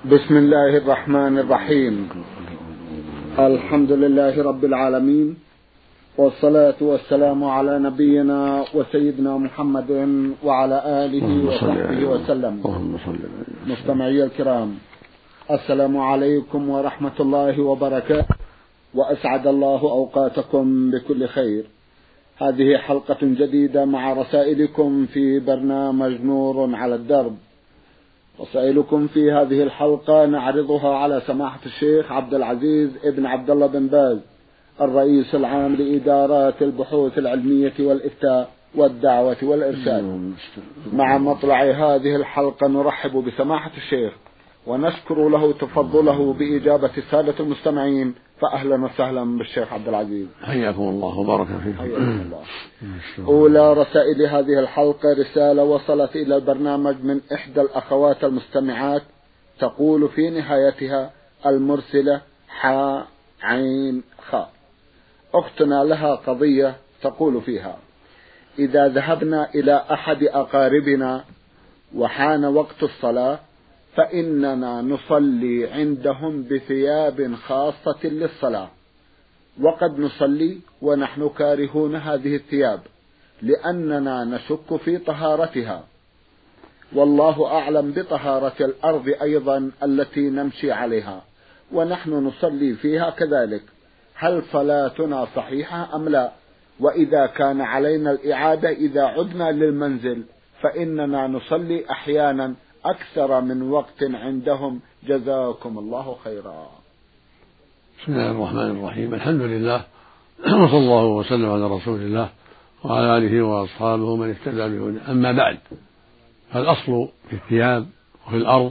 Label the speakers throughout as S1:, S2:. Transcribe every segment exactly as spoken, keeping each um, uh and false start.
S1: بسم الله الرحمن الرحيم. الحمد لله رب العالمين، والصلاة والسلام على نبينا وسيدنا محمد وعلى آله وصحبه وسلم. مستمعي الكرام، السلام عليكم ورحمة الله وبركاته، وأسعد الله أوقاتكم بكل خير. هذه حلقة جديدة مع رسائلكم في برنامج نور على الدرب. رسائلكم في هذه الحلقة نعرضها على سماحة الشيخ عبد العزيز ابن عبد الله بن باز، الرئيس العام لإدارات البحوث العلمية والإفتاء والدعوة والإرشاد. مع مطلع هذه الحلقة نرحب بسماحة الشيخ ونشكر له تفضله بإجابة السادة المستمعين، فأهلا وسهلا بالشيخ عبد العزيز.
S2: حياكم الله وبارك فيكم.
S1: حياكم الله. أولى رسائل هذه الحلقة رسالة وصلت إلى البرنامج من إحدى الأخوات المستمعات، تقول في نهايتها المرسلة حاء عين خاء. أختنا لها قضية تقول فيها: إذا ذهبنا إلى أحد أقاربنا وحان وقت الصلاة فإننا نصلي عندهم بثياب خاصة للصلاة، وقد نصلي ونحن كارهون هذه الثياب لأننا نشك في طهارتها، والله أعلم بطهارة الأرض أيضا التي نمشي عليها، ونحن نصلي فيها كذلك. هل صلاتنا صحيحة أم لا؟ وإذا كان علينا الإعادة إذا عدنا للمنزل فإننا نصلي أحيانا أكثر من وقت عندهم، جزاكم الله خيرا.
S2: بسم الله الرحمن الرحيم. الحمد لله، وصلى الله وسلم على رسول الله وعلى آله وأصحابه من اهتدى بهداه. أما بعد، فالأصل في الثياب وفي الأرض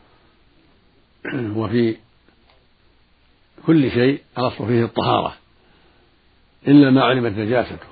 S2: وفي كل شيء الأصل فيه الطهارة، إلا ما علمت نجاسته.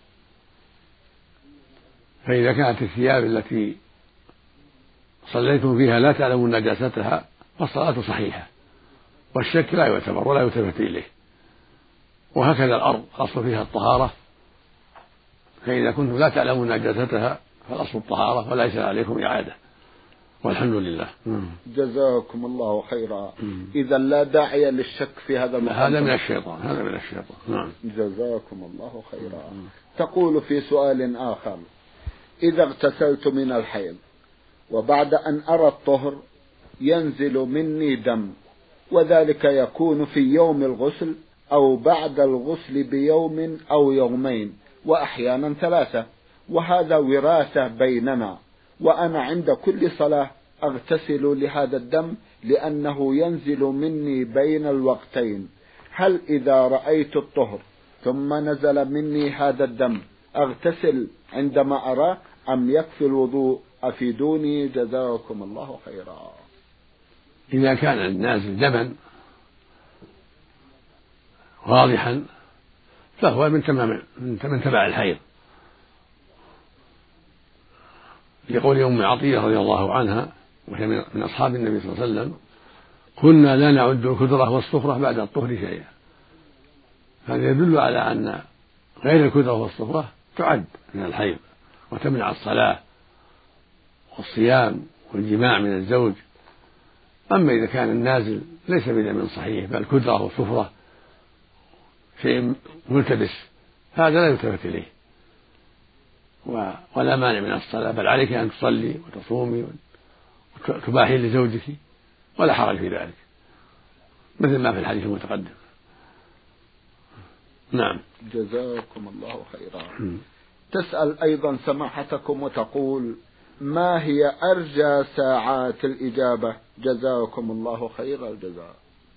S2: فإذا كانت الثياب التي صليتم فيها لا تعلمون نجاستها فالصلاة صحيحة، والشك لا يعتبر ولا يلتفت إليه. وهكذا الأرض الأصل فيها الطهارة، فإذا كنتم لا تعلمون نجاستها فالأصل الطهارة وليس عليكم إعادة، والحمد لله.
S1: جزاكم الله خيرا. إذا لا داعي للشك في هذا المقام.
S2: هذا من الشيطان، هذا من الشيطان. نعم.
S1: جزاكم الله خيرا. تقول في سؤال آخر: إذا اغتسلت من الحيض وبعد أن أرى الطهر ينزل مني دم، وذلك يكون في يوم الغسل أو بعد الغسل بيوم أو يومين وأحيانا ثلاثة، وهذا وراثة بيننا، وأنا عند كل صلاة أغتسل لهذا الدم لأنه ينزل مني بين الوقتين. هل إذا رأيت الطهر ثم نزل مني هذا الدم أغتسل عندما أراه أم يكفي الوضوء؟ أفيدوني جزاكم الله خيرا.
S2: إذا كان النازل دما واضحا فهو من تمام من تبع الحيض، لقول أم عطية رضي الله عنها وهي من أصحاب النبي صلى الله عليه وسلم: كنا لا نعد الكدرة والصفرة بعد الطهر شيئا. هذا يدل على أن غير الكدرة والصفرة تعد من الحيض وتمنع الصلاة والصيام والجماع من الزوج. أما إذا كان النازل ليس بدم صحيح بل كدرة وصفرة شيء ملتبس، هذا لا يلتفت إليه ولا مانع من الصلاة، بل عليك أن تصلي وتصومي وتباحي لزوجك ولا حرج في ذلك، مثل ما في الحديث المتقدم. نعم.
S1: جزاكم الله خيرا. تسأل أيضا سماحتكم وتقول: ما هي أرجى ساعات الإجابة؟ جزاكم الله خير الجزاء.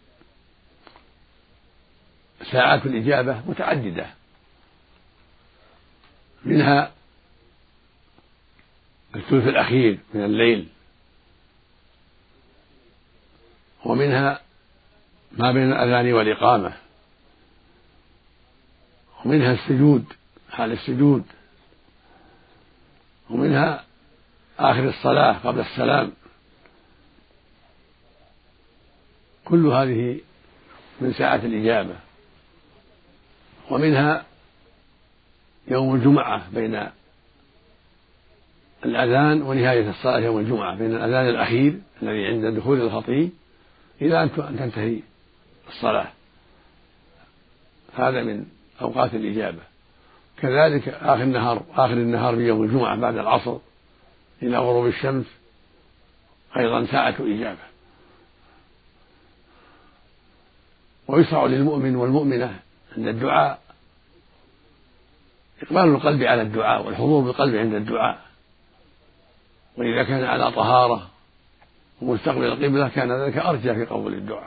S2: ساعات الإجابة متعددة، منها الثلث الأخير من الليل، ومنها ما بين الأذان والإقامة، ومنها السجود حال السجود، ومنها آخر الصلاة قبل السلام. كل هذه من ساعة الإجابة. ومنها يوم الجمعة بين الأذان ونهاية الصلاة يوم الجمعة، بين الأذان الأخير الذي عند دخول الخطيب إلى أن تنتهي الصلاة، هذا من أوقات الإجابة. كذلك آخر النهار آخر النهار في يوم الجمعة بعد العصر إلى غروب الشمس أيضا ساعة إجابة. ويشرع للمؤمن والمؤمنة أن الدعاء إقبال القلب على الدعاء والحضور بالقلب عند الدعاء، وإذا كان على طهارة ومستقبل القبلة كان ذلك أرجى في قبول الدعاء.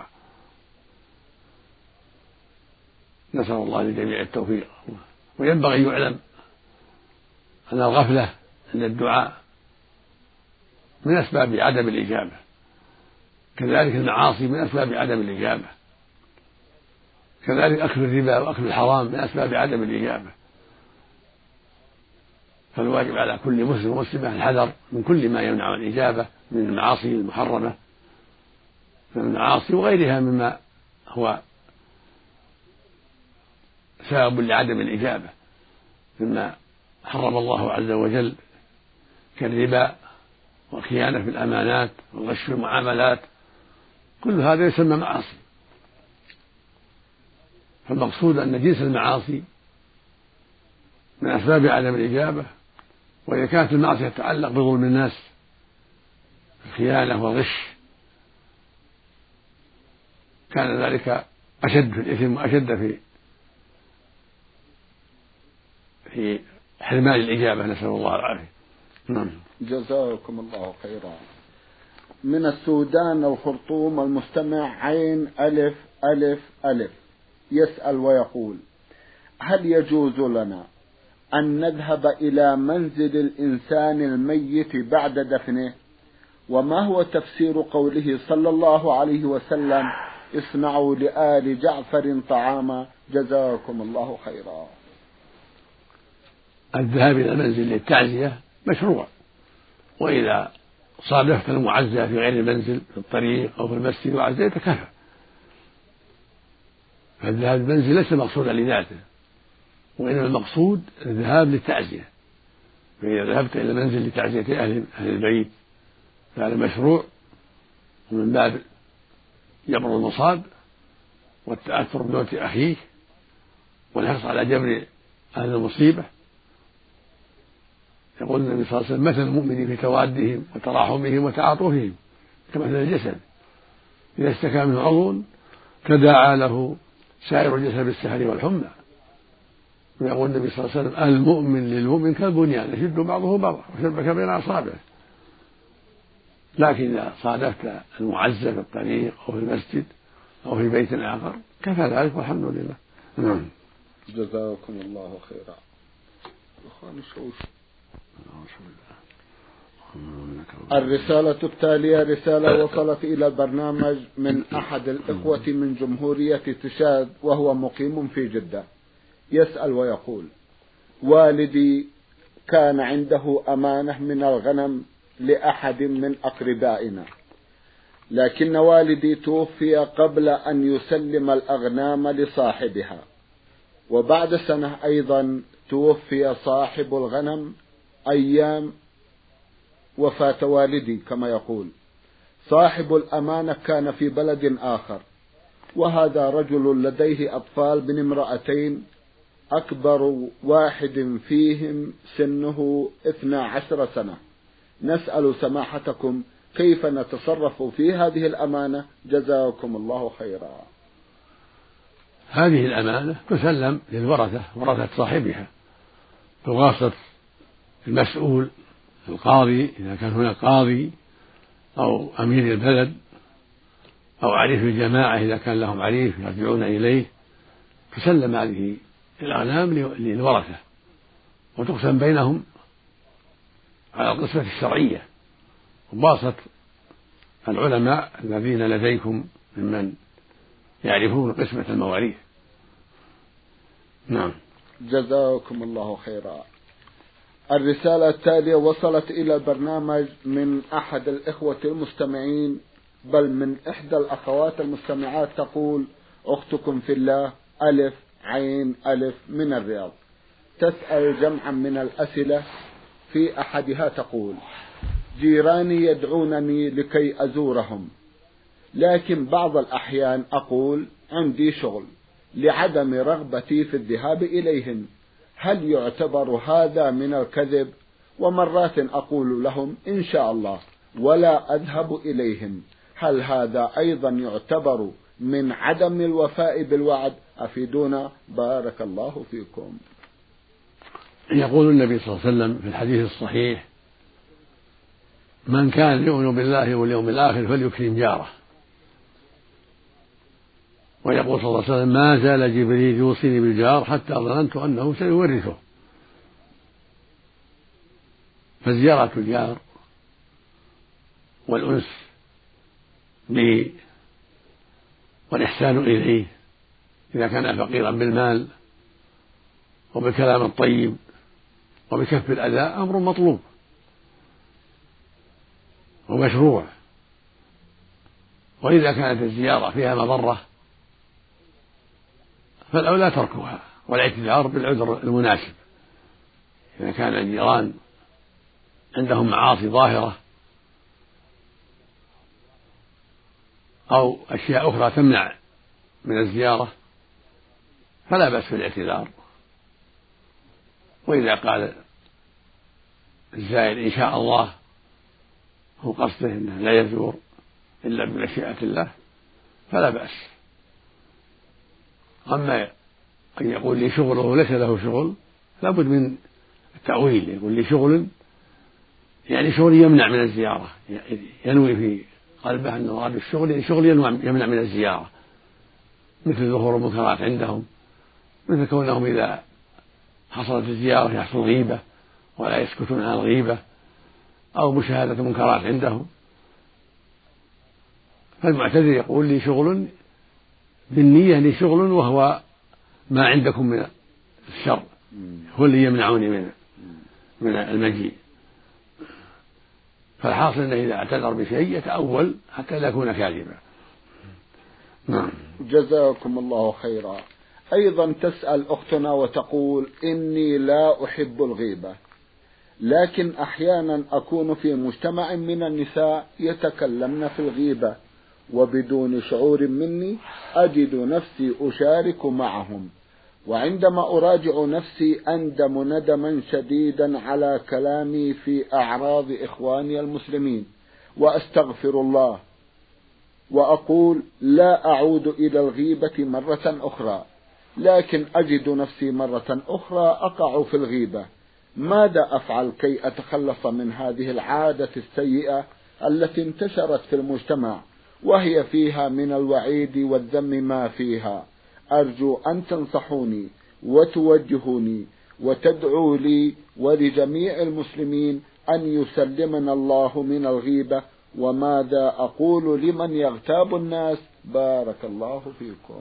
S2: نسأل الله للجميع التوفيق. وينبغي يعلم أن الغفلة عند الدعاء من أسباب عدم الإجابة، كذلك المعاصي من أسباب عدم الإجابة، كذلك أكل الربا وأكل الحرام من أسباب عدم الإجابة. فالواجب على كل مسلم ومسلمة الحذر من كل ما يمنع الإجابة من المعاصي المحرمة، من المعاصي وغيرها مما هو سبب لعدم الإجابة، مما حرم الله عز وجل كالربا والخيانة في الأمانات والغش في المعاملات، كل هذا يسمى معاصي. فالمقصود أن جنس المعاصي من أسباب عدم الإجابة، وإذا كانت المعصية تتعلق بظلم الناس الخيانة والغش كان ذلك أشد في الإثم وأشد في في حرمان الإجابة، نسأل الله العافية. نعم.
S1: جزاكم الله خيرا. من السودان الخرطوم المستمع عين ألف ألف ألف يسأل ويقول: هل يجوز لنا أن نذهب إلى منزل الإنسان الميت بعد دفنه؟ وما هو تفسير قوله صلى الله عليه وسلم: اصنعوا لآل جعفر طعاما؟ جزاكم الله خيرا.
S2: الذهاب إلى المنزل للتعزية مشروع، وإذا صادفت المعزى في غير المنزل في الطريق أو في المسجد وعزيت كفى. فالذهاب للمنزل ليس مقصودا لذاته، وإنما المقصود الذهاب للتعزية. فإذا ذهبت إلى المنزل لتعزية أهل أهل البيت فهذا مشروع، ومن باب جبر المصاب والتأثر بموت أخيك والحرص على جبر أهل المصيبة. يقول النبي صلى الله عليه وسلم: مثل المؤمن في توادهم وتراحمهم وتعاطفهم كمثل الجسد إذا اشتكى منه عضو تداعى له سائر الجسد بالسهر والحمى. ويقول النبي صلى الله عليه وسلم: المؤمن للمؤمن كالبنيان يشد بعضه بعضا وشبك بين أصابعه. لكن إذا صادفت المعزى في الطريق أو في المسجد أو في بيت آخر كفى ذلك والحمد لله. نعم.
S1: جزاكم الله خيرا. الرسالة التالية رسالة وصلت إلى البرنامج من أحد الإخوة من جمهورية تشاد وهو مقيم في جدة، يسأل ويقول: والدي كان عنده أمانة من الغنم لأحد من أقربائنا، لكن والدي توفي قبل أن يسلم الأغنام لصاحبها، وبعد سنة أيضا توفي صاحب الغنم أيام وفاة والدي كما يقول. صاحب الأمانة كان في بلد آخر، وهذا رجل لديه أطفال من امرأتين، أكبر واحد فيهم سنه اثنا عشر سنة. نسأل سماحتكم كيف نتصرف في هذه الأمانة؟ جزاكم الله خيرا.
S2: هذه الأمانة تسلم للورثة، ورثة صاحبها، بواسطة المسؤول القاضي إذا كان هناك قاضي، أو أمير البلد، أو عريف الجماعة إذا كان لهم عريف يرجعون إليه. تسلم هذه الأغنام للورثة وتقسم بينهم على القسمة الشرعية، وباسط العلماء الذين لديكم ممن يعرفون قسمة المواريث. نعم.
S1: جزاكم الله خيرا. الرسالة التالية وصلت إلى البرنامج من أحد الإخوة المستمعين، بل من إحدى الأخوات المستمعات، تقول: أختكم في الله ألف عين ألف من الرياض، تسأل جمعا من الأسئلة في أحدها تقول: جيراني يدعونني لكي أزورهم، لكن بعض الأحيان أقول عندي شغل لعدم رغبتي في الذهاب إليهم، هل يعتبر هذا من الكذب؟ ومرات أقول لهم إن شاء الله ولا أذهب إليهم، هل هذا أيضا يعتبر من عدم الوفاء بالوعد؟ أفيدونا بارك الله فيكم.
S2: يقول النبي صلى الله عليه وسلم في الحديث الصحيح: من كان يؤمن بالله واليوم الآخر فليكرم جاره. ويقول صلى الله عليه وسلم: ما زال جبريل يوصيني بالجار حتى ظننت أنه سيورثه. فزيارة الجار والأنس به والإحسان إليه إذا كان فقيرا بالمال وبالكلام الطيب وبكف الأذى أمر مطلوب ومشروع. وإذا كانت الزيارة فيها مضرة فالأولى تركها والاعتذار بالعذر المناسب. إذا كان الجيران عندهم معاصي ظاهرة أو أشياء أخرى تمنع من الزيارة فلا بأس بالاعتذار. وإذا قال الزائر إن شاء الله هو قصده أنه لا يزور إلا بمشيئة الله فلا بأس. أما أن يقول لي شغل وهو ليس له شغل لابد من التأويل. يقول لي شغل يعني شغل يمنع من الزيارة، ينوي في قلبه أنه أراد الشغل يعني شغل يمنع من الزيارة، مثل ظهور المنكرات عندهم، مثل كونهم إذا حصلت الزيارة يحصل غيبة ولا يسكتون عن الغيبة، أو مشاهدة منكرات عندهم. فالمعتذر يقول لي شغل بالنية لي شغل وهو ما عندكم من الشر هو اللي يمنعوني من من المجيء. فالحاصل أنه إذا اعتذر بشيء يتأول حتى لا يكون كاذبا. نعم.
S1: جزاكم الله خيرا. أيضا تسأل أختنا وتقول: إني لا أحب الغيبة، لكن أحيانا أكون في مجتمع من النساء يتكلمن في الغيبة وبدون شعور مني أجد نفسي أشارك معهم، وعندما أراجع نفسي أندم ندما شديدا على كلامي في أعراض إخواني المسلمين، وأستغفر الله وأقول لا أعود إلى الغيبة مرة أخرى، لكن أجد نفسي مرة أخرى أقع في الغيبة. ماذا أفعل كي أتخلص من هذه العادة السيئة التي انتشرت في المجتمع وهي فيها من الوعيد والذم ما فيها؟ أرجو أن تنصحوني وتوجهوني وتدعوا لي ولجميع المسلمين أن يسلمنا الله من الغيبة. وماذا أقول لمن يغتاب الناس؟ بارك الله فيكم.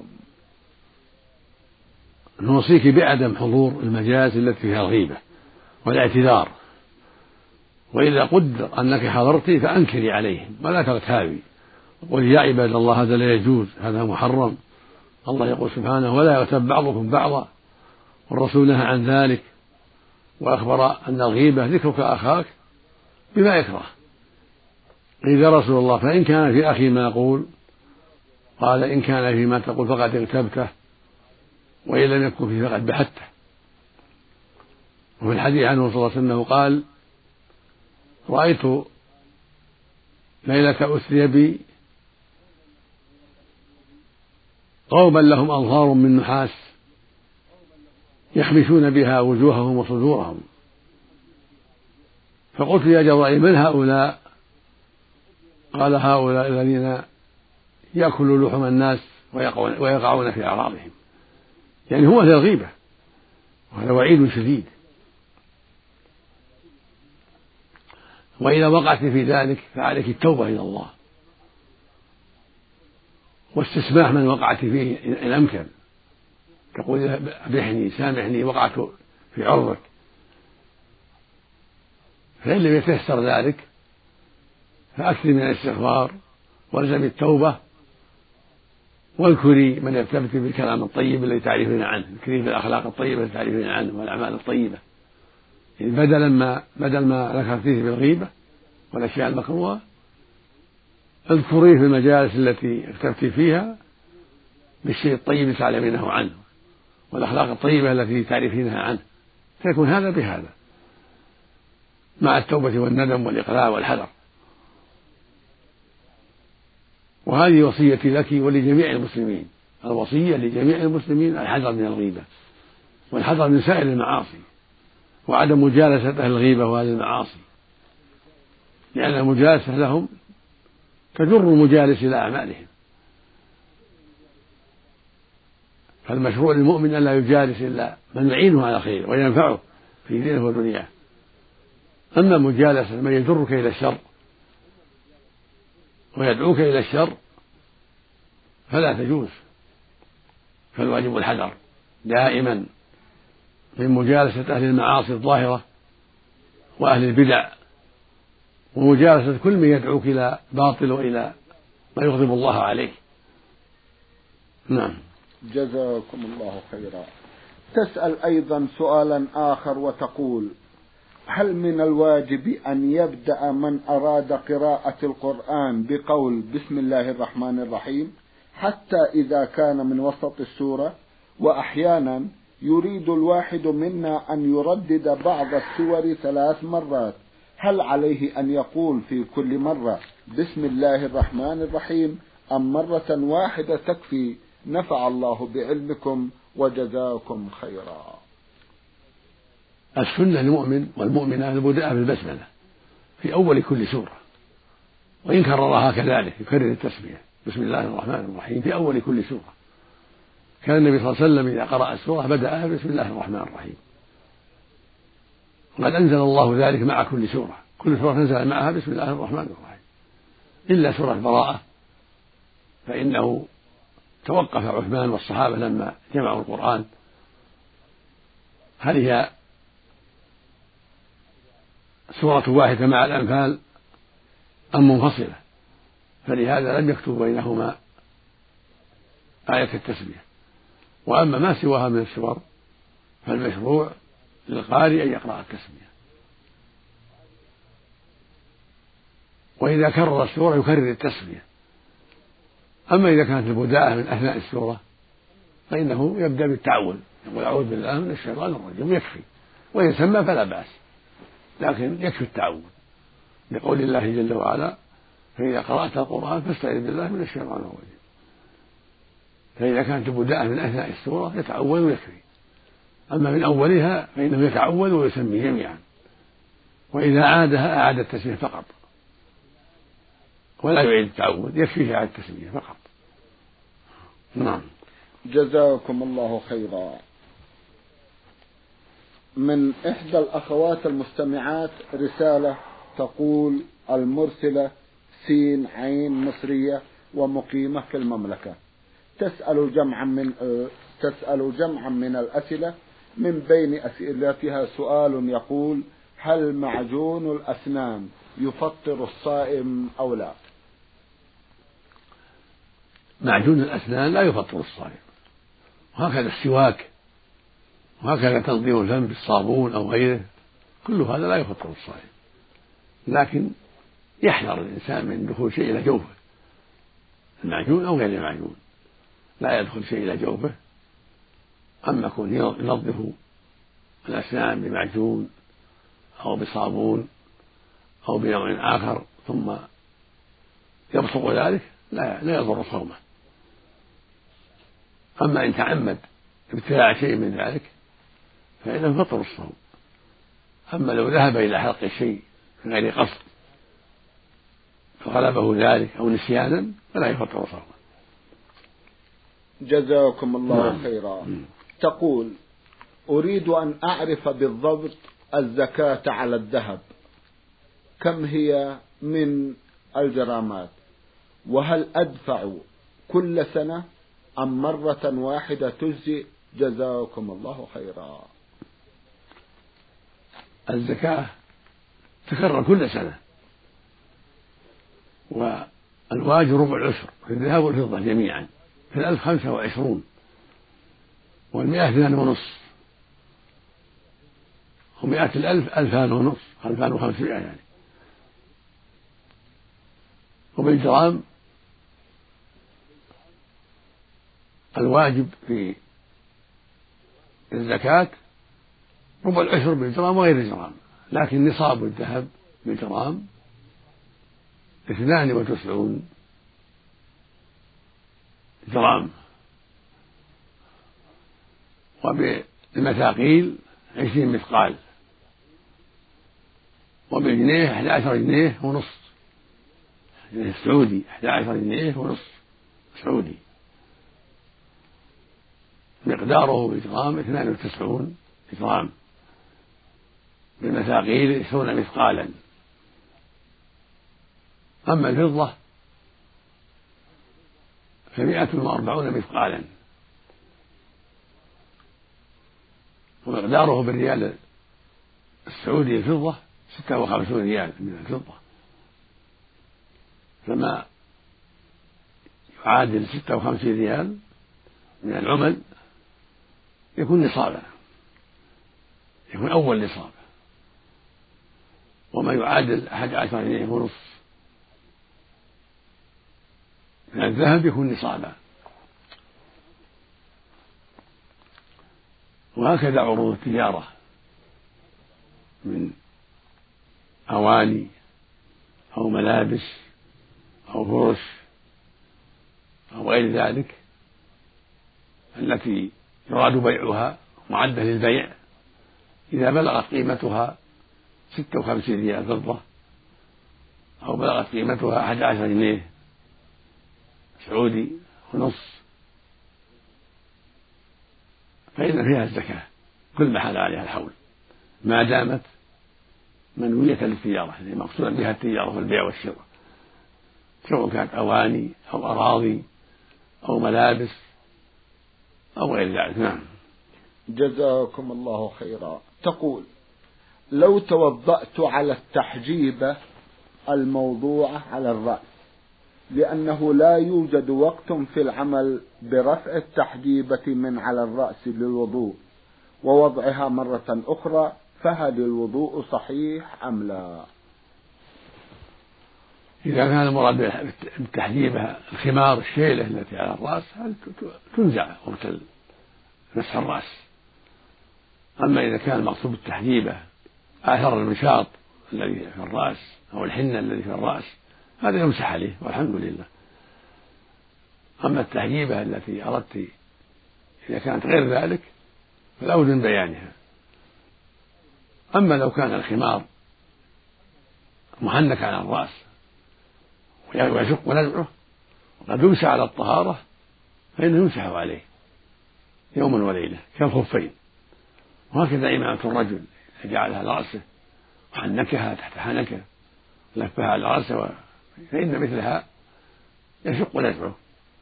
S2: نوصيك بعدم حضور المجالس التي فيها الغيبة والاعتذار، وإذا قدر أنك حضرت فأنكري عليهم ولا تغتابي، وقل يا عباد الله هذا لا يجوز، هذا محرم. الله يقول سبحانه: ولا يغتب بعضكم بعضا، والرسول نهى عن ذلك وأخبر أن الغيبة ذكرك أخاك بما يكره. قيل يا رسول الله فإن كان في أخي ما يقول؟ قال: إن كان فيما تقول فقد اغتبته، وإن لم يكن فيه فقد بحته. وفي الحديث عنه صلى الله عليه وسلم قال: رأيت ليلة أسري بي قوما لهم أظفار من نحاس يخمشون بها وجوههم وصدورهم، فقلت يا جبرائيل من هؤلاء؟ قال: هؤلاء الذين يأكلوا لحم الناس ويقعون في أعراضهم. يعني هو الغيبة، وهذا وعيد شديد. وإذا وقعت في ذلك فعليك التوبة إلى الله واستسماح من وقعت فيه إن أمكن، تقول أبحني سامحني وقعت في عرضك. فإن لم يتيسر ذلك فأكثر من الاستغفار والزم التوبة، واذكري من يرتبط بالكلام الطيب الذي تعرفين عنه، اذكري بالأخلاق الطيبة التي تعرفين عنه والأعمال الطيبة. بدل ما بدل ما ذكرتيه بالغيبة والأشياء المكروهة اذكريه في المجالس التي اكتبت فيها بالشيء الطيب تعلمينه عنه والأخلاق الطيبة التي تعرفينها عنه، فيكون هذا بهذا مع التوبة والندم والإقلاع والحذر. وهذه وصيتي لك ولجميع المسلمين، الوصية لجميع المسلمين الحذر من الغيبة والحذر من سائر المعاصي وعدم مجالسة أهل الغيبة وأهل المعاصي، لأن المجالسة لهم تجر المجالس إلى أعمالهم. فالمشروع للمؤمن أن لا يجالس إلا من يعينه على خير وينفعه في دينه ودنياه. أما مجالسة من يجرك إلى الشر ويدعوك إلى الشر فلا تجوز، فالواجب الحذر دائما من مجالسة أهل المعاصي الظاهرة وأهل البدع ومجالسة كل من يدعوك إلى باطل وإلى ما يغضب الله عليه. نعم.
S1: جزاكم الله خيرا. تسأل أيضا سؤالا آخر وتقول: هل من الواجب أن يبدأ من أراد قراءة القرآن بقول بسم الله الرحمن الرحيم حتى إذا كان من وسط السورة، وأحيانا يريد الواحد منا أن يردد بعض السور ثلاث مرات، هل عليه أن يقول في كل مرة بسم الله الرحمن الرحيم أم مرة واحدة تكفي؟ نفع الله بعلمكم وجزاكم خيرا.
S2: السنة للمؤمن والمؤمنة البدء بالبسملة في أول كل سورة، وإن كررها كذلك يكرر التسمية بسم الله الرحمن الرحيم في أول كل سورة. كان النبي صلى الله عليه وسلم إذا قرأ السورة بدأها بسم الله الرحمن الرحيم، وقد أنزل الله ذلك مع كل سورة، كل سورة نزل معها بسم الله الرحمن الرحيم إلا سورة براءة، فإنه توقف عثمان والصحابة لما جمعوا القرآن هل هي سورة واحدة مع الأنفال أم منفصلة، فلهذا لم يكتبوا بينهما آية التسمية. وأما ما سواها من السور فالمشروع للقارئ أن يقرأ التسمية، وإذا كرر السورة يكرر التسمية. أما إذا كانت البداءة من أثناء السورة فإنه يبدأ بالتعوذ، يقول أعوذ بالله من الشيطان الرجيم يكفي، وإن سمى فلا بأس، لكن يكفي التعوذ لقول الله جل وعلا: فإذا قرأت القرآن فاستعذ بالله من الشيطان الرجيم. فإذا كانت البداءة من أثناء السورة يتعوذ ويكفي، أما من أولها فإنه يتعوذ ويسمي جميعا، وإذا عادها أعاد التسمية فقط ولا يعيد التعوذ، يكفيه إعادة التسمية فقط. نعم.
S1: جزاكم الله خيرا. من إحدى الأخوات المستمعات رسالة تقول: المرسلة سين عين مصرية ومقيمة في المملكة، تسأل جمعا من تسأل جمعا من الأسئلة، من بين أسئلتها سؤال يقول: هل معجون الأسنان يفطر الصائم أو لا؟
S2: معجون الأسنان لا يفطر الصائم، وهكذا السواك، وهكذا تنظيم الفم بالصابون أو غيره، كل هذا لا يفطر الصائم، لكن يحذر الإنسان من دخول شيء إلى جوفه، المعجون أو غير المعجون لا يدخل شيء إلى جوفه. أما يكون ينظف الأسنان بمعجون أو بصابون أو بنوع آخر ثم يبصق ذلك لا لا يضر صومه. أما إن تعمد ابتلاع شيء من ذلك فإنه يفطر الصوم. أما لو ذهب إلى حلق الشيء من غير قصد فغلبه ذلك أو نسيانا فلا يفطر صومه.
S1: جزاكم الله خيرا. تقول: أريد أن أعرف بالضبط الزكاة على الذهب، كم هي من الجرامات، وهل أدفع كل سنة أم مرة واحدة تجزي؟ جزاكم الله خيرا.
S2: الزكاة تكرر كل سنة، والواجب ربع العشر في الذهب والفضة جميعا، في الألف خمسة وعشرون، والمئة اثنان ونصف، ومئة الألف ألفان ونصف، ألفان وخمسمائة يعني. وبالجرام الواجب في الزكاة ربع العشر بالجرام وغير الجرام، لكن نصاب الذهب بالجرام اثنان وتسعون جرام، وبالمثاقيل عشرين مثقال، وبالجنيه أحد عشر جنيه ونصف، الجنيه السعودي أحد عشر جنيه ونصف سعودي، مقداره بالجرام اثنان وتسعون جرام، بالمثاقيل عشرون مثقالا. أما الفضة فمائة وأربعون مثقالا، ومقداره بالريال السعودي الفضة ستة وخمسون ريال من الفضة، فما يعادل ستة وخمسين ريال من العمل يكون نصابا، يكون أول نصاب. وما يعادل أحد عشر جنيه ونصف من الذهب يكون نصابا. وهكذا عروض التجارة من أواني أو ملابس أو فرش أو غير ذلك التي يراد بيعها معدة للبيع، إذا بلغت قيمتها ستة وخمسين ريال فضة أو بلغت قيمتها أحد عشر جنيه سعودي ونصف، فإن فيها الزكاة كل ما حال عليها الحول، ما دامت منوية للتجارة، يعني مقصودا بها التجارة والبيع والشراء، سواء كانت أواني أو أراضي أو ملابس أو غير ذلك. نعم.
S1: جزاكم الله خيرا. تقول: لو توضأت على التحجيبة الموضوعة على الرأس لأنه لا يوجد وقت في العمل برفع التحجيبة من على الرأس للوضوء ووضعها مرة أخرى، فهل الوضوء صحيح أم لا؟
S2: إذا كان المراد بالتحجيبة الخمار الشيلة التي على الرأس تنزع وقت مسح الرأس. أما إذا كان المقصود بالتحجيبة آثر المشاط الذي في الرأس أو الحنة الذي في الرأس هذا يمسح عليه والحمد لله. أما التحجيبة التي أردت إذا كانت غير ذلك فلا بد من بيانها. أما لو كان الخمار محنك على الرأس ويشق نزعه وقد يمسح على الطهارة فإنه يمسح عليه يوما وليلة كالخفين. وهكذا إمامة الرجل جعلها على رأسه وحنكها تحت حنكه لفها على رأسه، فإن مثلها يشق نزعه،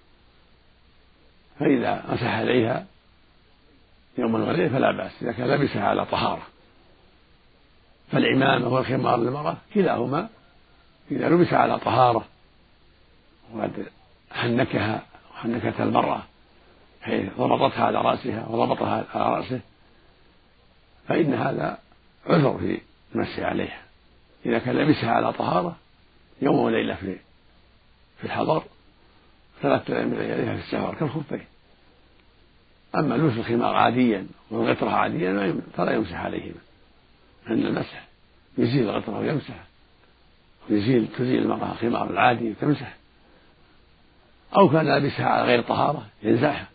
S2: فإذا مسح عليها يوما وليلة فلا بأس إذا كان لبسها على طهارة. فالعمامة والخمار للمرأة كلاهما إذا لبس على طهارة وقد حنكها وحنكتها المرأة حيث ضبطتها على رأسها وضبطها على رأسه فإن هذا عذر في المسح عليها. إذا كان لبسها على طهارة يوم وليلة في في الحضر ثلاثة أيام لياليها في السفر كالخفين. أما لبس الخمار عاديا والغطرة عاديا فلا يمسح عليهما، أن المسح يزيل الغطرة ويمسح، ويزيل تزيل المرأة الخمار العادي وتمسح. أو كان لابسها على غير طهارة ينزعها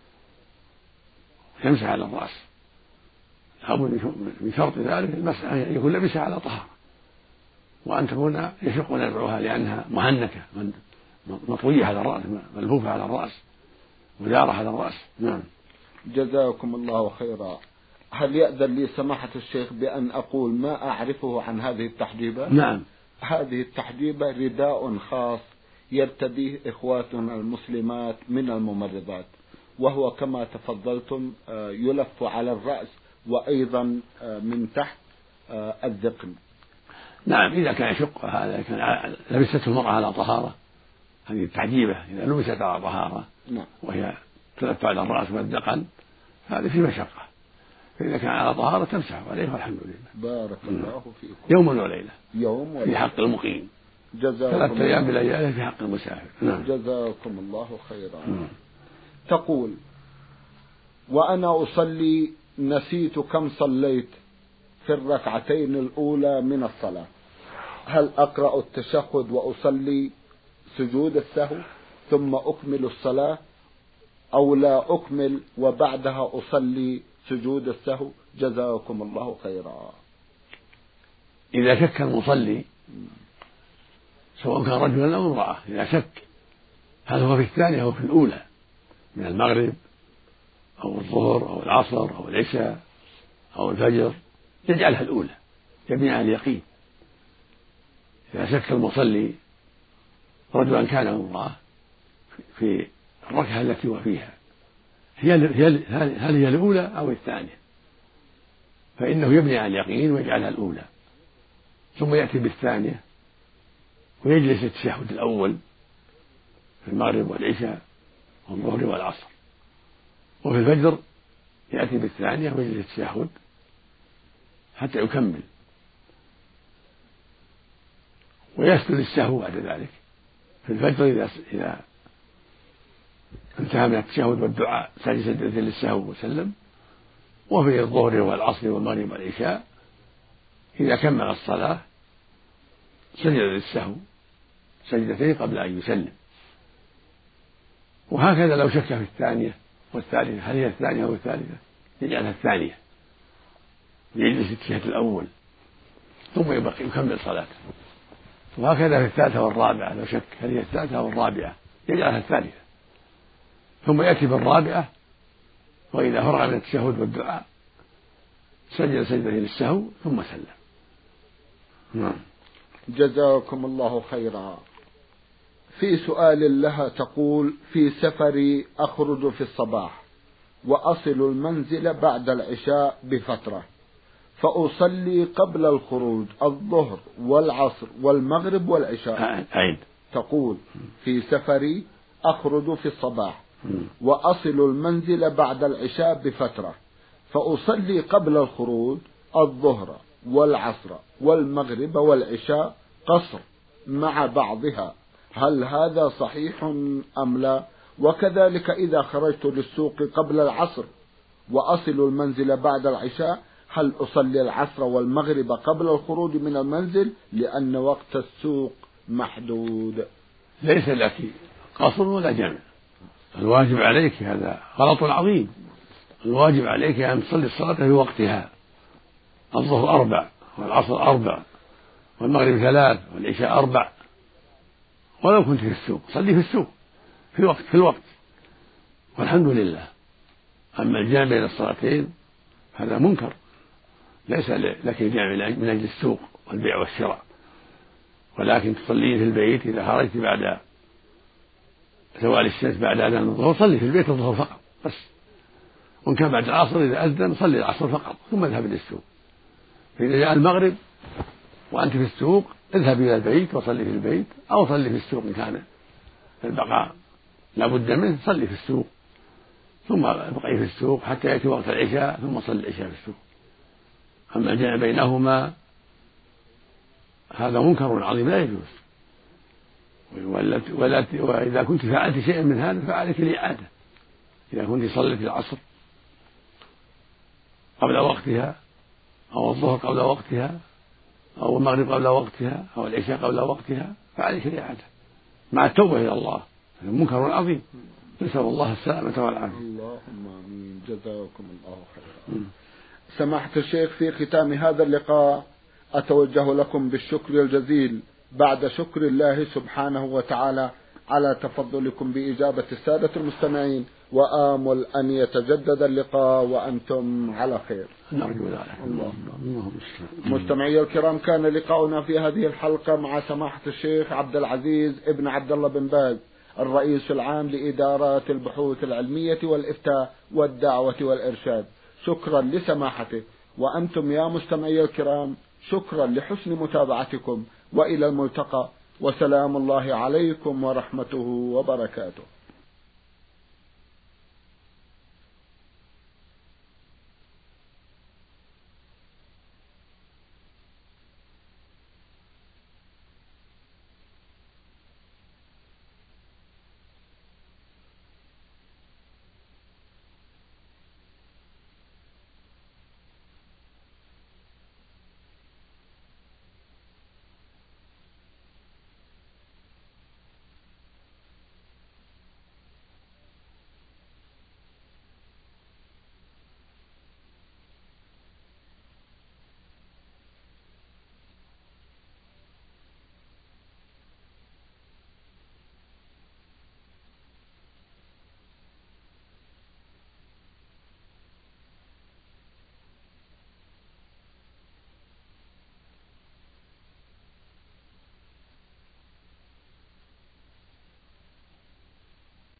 S2: ويمسح على الرأس. لابد من شرط ذلك المسح أن يكون لابسها على طهارة وأن تكون يشق نزعها لأنها مهنكة مطوية على الرأس ملفوفة على الرأس مدارة على الرأس. نعم.
S1: جزاكم الله خيرا. هل يأذن لي سماحة الشيخ بأن أقول ما أعرفه عن هذه التحجيبة؟
S2: نعم.
S1: هذه التحجيبة رداء خاص يرتديه إخواتنا المسلمات من الممرضات، وهو كما تفضلتم يلف على الرأس وأيضا من تحت الذقن.
S2: نعم. إذا كان يشق هذا كان لبسته المرأة على طهارة، هذه التحجيبة إذا لبست على طهارة نعم. وهي تلف على الرأس والذقن هذه في مشقة. فإذا كان على طهارة تمسح عليه والحمد لله.
S1: بارك الله فيكم.
S2: يوم وليلة
S1: يوم وليلة
S2: في حق المقيم،
S1: ثلاثة
S2: أيام بليالي في حق المسافر. نعم.
S1: جزاكم الله خيرا. نعم. تقول: وأنا أصلي نسيت كم صليت في الركعتين الأولى من الصلاة، هل أقرأ التشهد وأصلي سجود السهو ثم أكمل الصلاة، أو لا أكمل وبعدها أصلي سجود السهو؟ جزاكم الله خيرا.
S2: إذا شك المصلي سواء كان رجلا أو امرأة، إذا شك هل هو في الثانية أو في الأولى من المغرب أو الظهر أو العصر أو العشاء أو الفجر، يجعلها الأولى يبني على اليقين. إذا شك المصلي رجلا كان أو امرأة في الركعة التي هو فيها هل هي الأولى أو الثانية، فإنه يبني على اليقين ويجعلها الأولى، ثم يأتي بالثانية ويجلس التشهد الأول في المغرب والعشاء والظهر والعصر، وفي الفجر يأتي بالثانية ويجلس التشهد حتى يكمل، ويسجد السهو بعد ذلك في الفجر إذا إذا انتهى من التشهد والدعاء سجد سجدة للسهو وسلم، وفي الظهر والعصر والمغرب والعشاء إذا كمل الصلاة سجد للسهو سجدتين قبل أن يسلم. وهكذا لو شك في الثانية والثالثة هل هي الثانية أو الثالثة يجعلها الثانية يجلس التشهد الأول ثم يبقى يكمل صلاته. وهكذا في الثالثة والرابعة لو شك هل هي الثالثة أو الرابعة يجعلها الثالثة، ثم يأتي بالرابعة وإذا فرغ من التشهد والدعاء سجد سجدة للسهو ثم سلم. نعم.
S1: جزاكم الله خيرا. في سؤال لها تقول: في سفري أخرج في الصباح وأصل المنزل بعد العشاء بفترة، فأصلي قبل الخروج الظهر والعصر والمغرب والعشاء.
S2: أعيد.
S1: تقول: في سفري أخرج في الصباح وأصل المنزل بعد العشاء بفترة، فأصلي قبل الخروج الظهر والعصر والمغرب والعشاء قصر مع بعضها، هل هذا صحيح أم لا؟ وكذلك إذا خرجت للسوق قبل العصر وأصل المنزل بعد العشاء، هل أصلي العصر والمغرب قبل الخروج من المنزل لأن وقت السوق محدود؟
S2: ليس لك قصر ولا جمع، الواجب عليك هذا غلط عظيم. الواجب عليك أن تصلي الصلاة في وقتها، الظهر أربع والعصر أربع والمغرب ثلاث والعشاء أربع، ولو كنت في السوق صلي في السوق في وقت في الوقت والحمد لله. أما الجامع بين الصلاتين هذا منكر، ليس لك الجامع من أجل السوق والبيع والشراء، ولكن تصلي في البيت إذا خرجت بعد زوال الشمس بعد أذان الظهر صلي في البيت الظهر فقط بس، وإن كان بعد العصر إذا أذن صلي العصر فقط ثم اذهب إلى السوق. فإذا جاء المغرب وأنت في السوق اذهب إلى البيت وصلي في البيت، أو صلي في السوق إن كان البقاء لا بد منه، صلي في السوق ثم ابقي في السوق حتى يأتي وقت العشاء ثم صلي العشاء في السوق. أما الجمع بينهما هذا منكر عظيم لا يجوز. وإذا كنت فعلت شيئا من هذا فعليك الإعادة. إذا كنت صليت العصر قبل وقتها أو الظهر قبل وقتها أو المغرب قبل وقتها أو العشاء قبل وقتها فعليك الإعادة مع التوبة إلى الله، هذا منكر عظيم، نسأل الله السلامة والعافية.
S1: اللهم آمين. جزاكم الله خيرا. سماحة الشيخ، في ختام هذا اللقاء أتوجه لكم بالشكر الجزيل بعد شكر الله سبحانه وتعالى على تفضلكم بإجابة السادة المستمعين، وآمل أن يتجدد اللقاء وأنتم على خير.
S2: نرجو ذلك.
S1: مستمعي الكرام، كان لقاؤنا في هذه الحلقة مع سماحة الشيخ عبد العزيز ابن عبد الله بن باز، الرئيس العام لإدارات البحوث العلمية والإفتاء والدعوة والإرشاد. شكرا لسماحته، وأنتم يا مستمعي الكرام شكرا لحسن متابعتكم، وإلى الملتقى، وسلام الله عليكم ورحمته وبركاته.